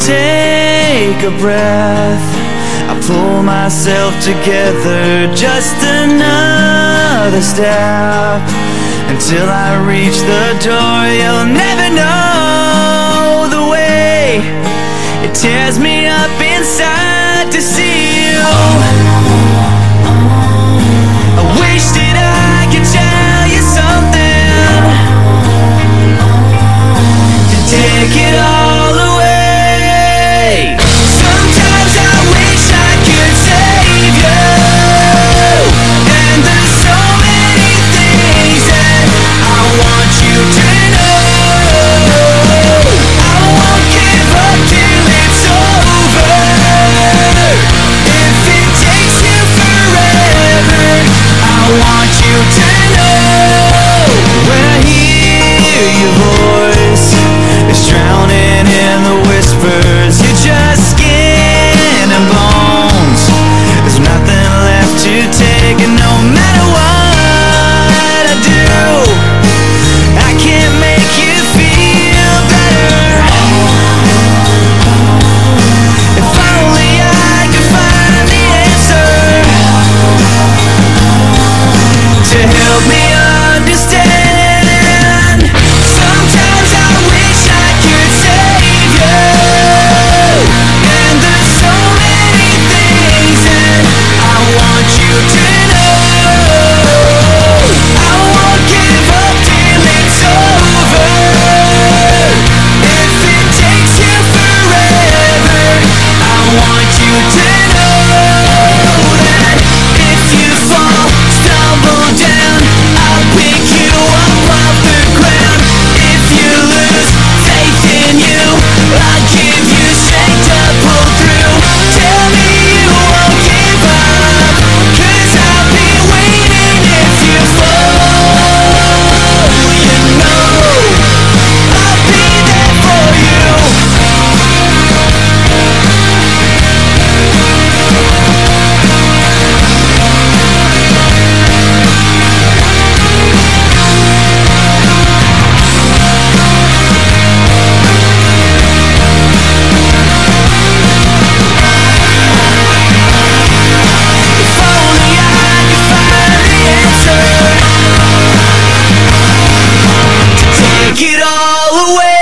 take a breath, I pull myself together, just another step, until I reach the door. You'll never know the way it tears me up inside to see you. I wish that I could tell you something to take it all away. Sometimes I wish I could save you, and there's so many things that I want you to know. I won't give up till it's over. If it takes you forever, I want you to know. When I hear your voice, it's drowning in the whispers. You're just skin and bones. There's nothing left to take, and no matter what I do, I can't make you feel better. If only I could find the answer to help me understand. Sometimes I wish I could save you, and there's so many things that I want you to know. I won't give up till it's over. If it takes you forever, I want you to know that if you fall, stumble down, I'll pick you up off the ground. If you lose faith in you, I'll give you strength to pull through. Tell me you won't give up, 'cause I'll be waiting if you fall. You know I'll be there for you. If only I could find the answer to take it all away.